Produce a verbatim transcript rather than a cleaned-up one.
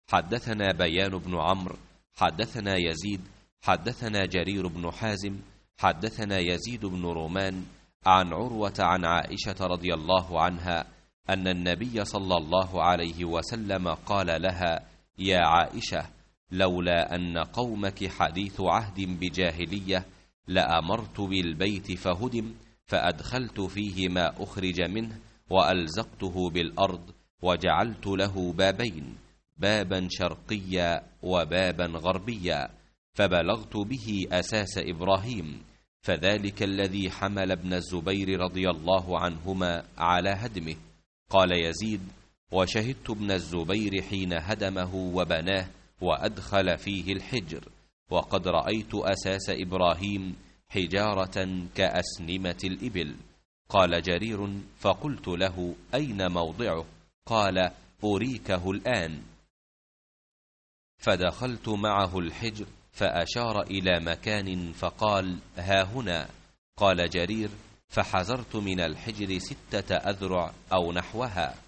حدثنا بيان بن عمرو حدثنا يزيد حدثنا جرير بن حازم حدثنا يزيد بن رومان عن عروة عن عائشة رضي الله عنها أن النبي صلى الله عليه وسلم قال لها: يا عائشة، لولا أن قومك حديث عهد بجاهلية لأمرت بالبيت فهدم فأدخلت فيه ما أخرج منه وألزقته بالأرض وجعلت له بابين، بابا شرقيا وبابا غربيا، فبلغت به أساس إبراهيم، فذلك الذي حمل ابن الزبير رضي الله عنهما على هدمه. قال يزيد: وشهدت ابن الزبير حين هدمه وبناه وأدخل فيه الحجر، وقد رأيت أساس إبراهيم حجارة كأسنمة الإبل. قال جرير: فقلت له: أين موضعه؟ قال: أريكه الآن. فدخلت معه الحجر فأشار إلى مكان فقال: ها هنا. قال جرير: فحزرت من الحجر ستة أذرع أو نحوها،